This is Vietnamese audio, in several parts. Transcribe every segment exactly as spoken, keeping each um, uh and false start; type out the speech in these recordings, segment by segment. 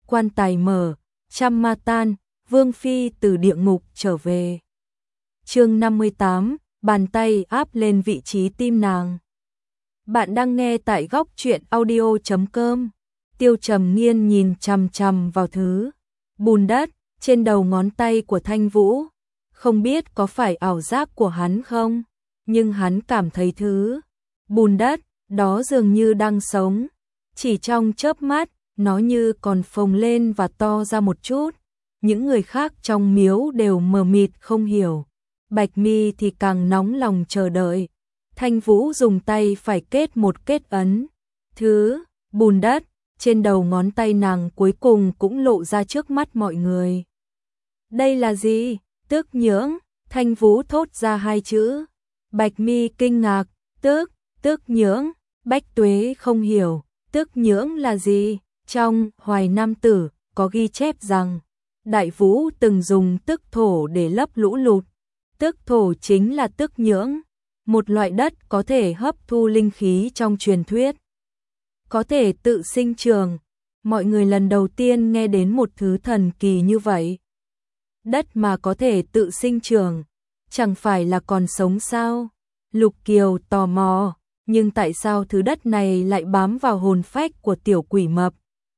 quan tài mở, trăm ma tan, Vương Phi từ địa ngục trở về. Chương năm mươi tám, bàn tay áp lên vị trí tim nàng. Bạn đang nghe tại góc truyện audio chấm com. Tiêu Trầm Nghiên nhìn chằm chằm vào thứ bùn đất trên đầu ngón tay của Thanh Vũ, không biết có phải ảo giác của hắn không, nhưng hắn cảm thấy thứ bùn đất đó dường như đang sống. Chỉ trong chớp mắt, nó như còn phồng lên và to ra một chút. Những người khác trong miếu đều mờ mịt không hiểu. Bạch Mi thì càng nóng lòng chờ đợi. Thanh Vũ dùng tay phải kết một kết ấn. Thứ bùn đất trên đầu ngón tay nàng cuối cùng cũng lộ ra trước mắt mọi người. Đây là gì? Tước nhưỡng. Thanh Vũ thốt ra hai chữ. Bạch Mi kinh ngạc. Tước, tước nhưỡng. Bách Tuế không hiểu. Tước nhưỡng là gì? Trong Hoài Nam Tử có ghi chép rằng Đại Vũ từng dùng tước thổ để lấp lũ lụt. Tước thổ chính là tước nhưỡng, một loại đất có thể hấp thu linh khí trong truyền thuyết, có thể tự sinh trường. Mọi người lần đầu tiên nghe đến một thứ thần kỳ như vậy. Đất mà có thể tự sinh trường, chẳng phải là còn sống sao? Lục Kiều tò mò, nhưng tại sao thứ đất này lại bám vào hồn phách của tiểu quỷ mập?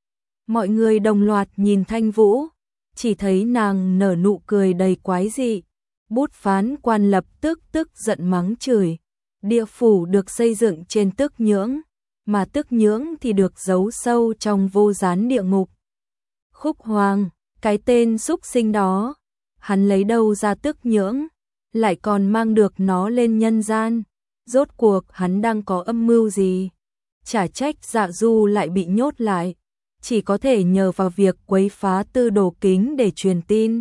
Mọi người đồng loạt nhìn Thanh Vũ, chỉ thấy nàng nở nụ cười đầy quái dị. Bút phán quan lập tức tức giận mắng chửi. Địa phủ được xây dựng trên tước nhưỡng, mà tước nhưỡng thì được giấu sâu trong vô gián địa ngục. Khúc Hoàng, cái tên xúc sinh đó, hắn lấy đâu ra tước nhưỡng, lại còn mang được nó lên nhân gian? Rốt cuộc hắn đang có âm mưu gì? Chả trách Dạ Du lại bị nhốt lại, chỉ có thể nhờ vào việc quấy phá Tư Đồ Kính để truyền tin.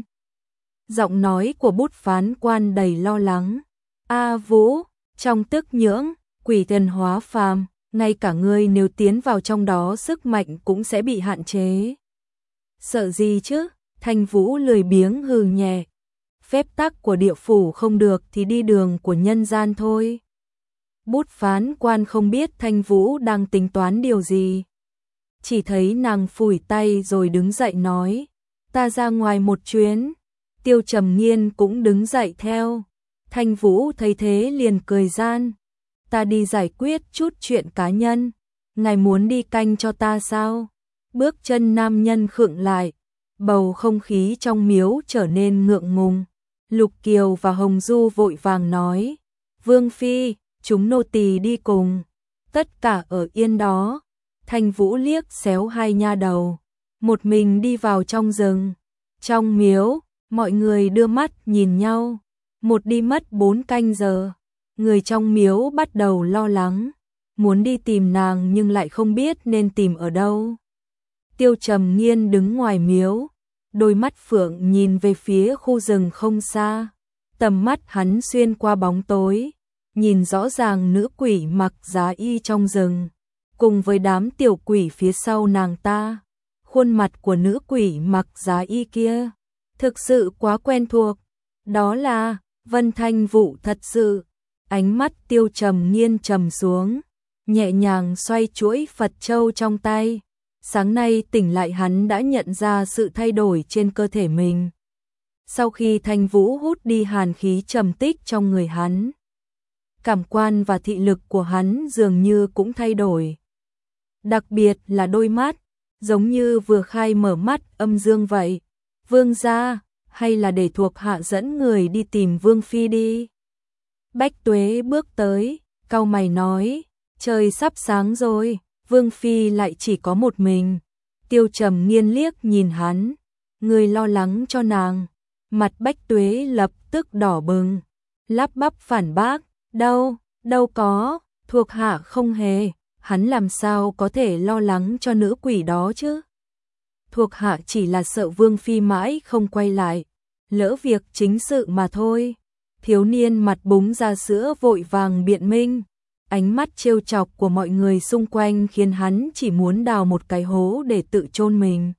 Giọng nói của bút phán quan đầy lo lắng. A Vũ, trong tước nhưỡng, quỷ thần hóa phàm, ngay cả ngươi nếu tiến vào trong đó sức mạnh cũng sẽ bị hạn chế. Sợ gì chứ? Thanh Vũ lười biếng hừ nhẹ. Phép tắc của địa phủ không được thì đi đường của nhân gian thôi. Bút phán quan không biết Thanh Vũ đang tính toán điều gì. Chỉ thấy nàng phủi tay rồi đứng dậy nói, ta ra ngoài một chuyến. Tiêu Trầm Nghiên cũng đứng dậy theo. Thanh Vũ thấy thế liền cười gian, ta đi giải quyết chút chuyện cá nhân, ngài muốn đi canh cho ta sao? Bước chân nam nhân khựng lại, bầu không khí trong miếu trở nên ngượng ngùng. Lục Kiều và Hồng Du vội vàng nói, Vương Phi, chúng nô tỳ đi cùng. Tất cả ở yên đó. Thanh Vũ liếc xéo hai nha đầu, một mình đi vào trong rừng. Trong miếu, mọi người đưa mắt nhìn nhau. Một đi mất bốn canh giờ. Người trong miếu bắt đầu lo lắng, muốn đi tìm nàng nhưng lại không biết nên tìm ở đâu. Tiêu Trầm Nghiên đứng ngoài miếu, đôi mắt phượng nhìn về phía khu rừng không xa. Tầm mắt hắn xuyên qua bóng tối, nhìn rõ ràng nữ quỷ mặc giá y trong rừng, cùng với đám tiểu quỷ phía sau nàng ta. Khuôn mặt của nữ quỷ mặc giá y kia thực sự quá quen thuộc. Đó là Vân Thanh Vũ thật sự. Ánh mắt Tiêu Trầm Nghiên trầm xuống, nhẹ nhàng xoay chuỗi Phật châu trong tay. Sáng nay tỉnh lại hắn đã nhận ra sự thay đổi trên cơ thể mình. Sau khi Thanh Vũ hút đi hàn khí trầm tích trong người hắn, cảm quan và thị lực của hắn dường như cũng thay đổi. Đặc biệt là đôi mắt, giống như vừa khai mở mắt âm dương vậy. Vương gia, hay là để thuộc hạ dẫn người đi tìm Vương Phi đi. Bách Tuế bước tới, cau mày nói, trời sắp sáng rồi, Vương Phi lại chỉ có một mình. Tiêu Trầm Nghiên liếc nhìn hắn, người lo lắng cho nàng. Mặt Bách Tuế lập tức đỏ bừng, lắp bắp phản bác, đâu, đâu có, thuộc hạ không hề. Hắn làm sao có thể lo lắng cho nữ quỷ đó chứ? Thuộc hạ chỉ là sợ Vương Phi mãi không quay lại, lỡ việc chính sự mà thôi. Thiếu niên mặt búng ra sữa vội vàng biện minh. Ánh mắt trêu chọc của mọi người xung quanh khiến hắn chỉ muốn đào một cái hố để tự chôn mình.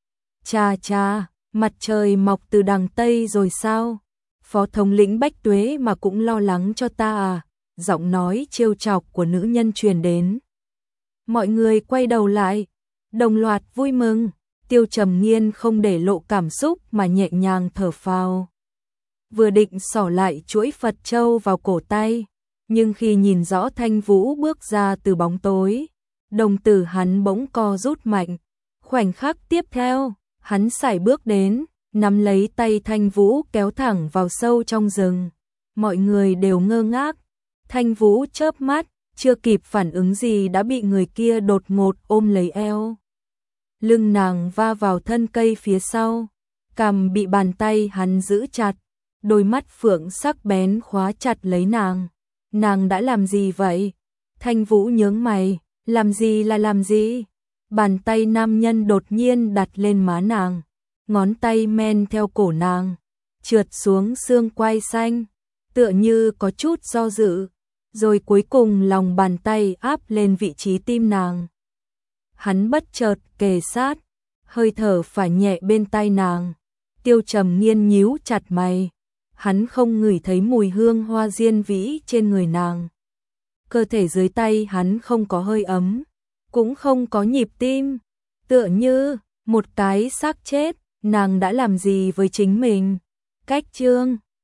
Cha cha, mặt trời mọc từ đằng Tây rồi sao? Phó thống lĩnh Bách Tuế mà cũng lo lắng cho ta à? Giọng nói trêu chọc của nữ nhân truyền đến. Mọi người quay đầu lại, đồng loạt vui mừng. Tiêu Trầm Nghiên không để lộ cảm xúc mà nhẹ nhàng thở phào. Vừa định xỏ lại chuỗi Phật châu vào cổ tay, nhưng khi nhìn rõ Thanh Vũ bước ra từ bóng tối, đồng tử hắn bỗng co rút mạnh. Khoảnh khắc tiếp theo, hắn sải bước đến, nắm lấy tay Thanh Vũ kéo thẳng vào sâu trong rừng. Mọi người đều ngơ ngác. Thanh Vũ chớp mắt, chưa kịp phản ứng gì đã bị người kia đột ngột ôm lấy eo. Lưng nàng va vào thân cây phía sau, cằm bị bàn tay hắn giữ chặt, đôi mắt phượng sắc bén khóa chặt lấy nàng. Nàng đã làm gì vậy? Thanh Vũ nhướng mày, làm gì là làm gì? Bàn tay nam nhân đột nhiên đặt lên má nàng, ngón tay men theo cổ nàng, trượt xuống xương quai xanh, tựa như có chút do dự, rồi cuối cùng lòng bàn tay áp lên vị trí tim nàng. Hắn bất chợt kề sát, hơi thở phải nhẹ bên tai nàng. Tiêu Trầm Nghiên nhíu chặt mày, hắn không ngửi thấy mùi hương hoa diên vĩ trên người nàng. Cơ thể dưới tay hắn không có hơi ấm, cũng không có nhịp tim, tựa như một cái xác chết. Nàng đã làm gì với chính mình? Cách chương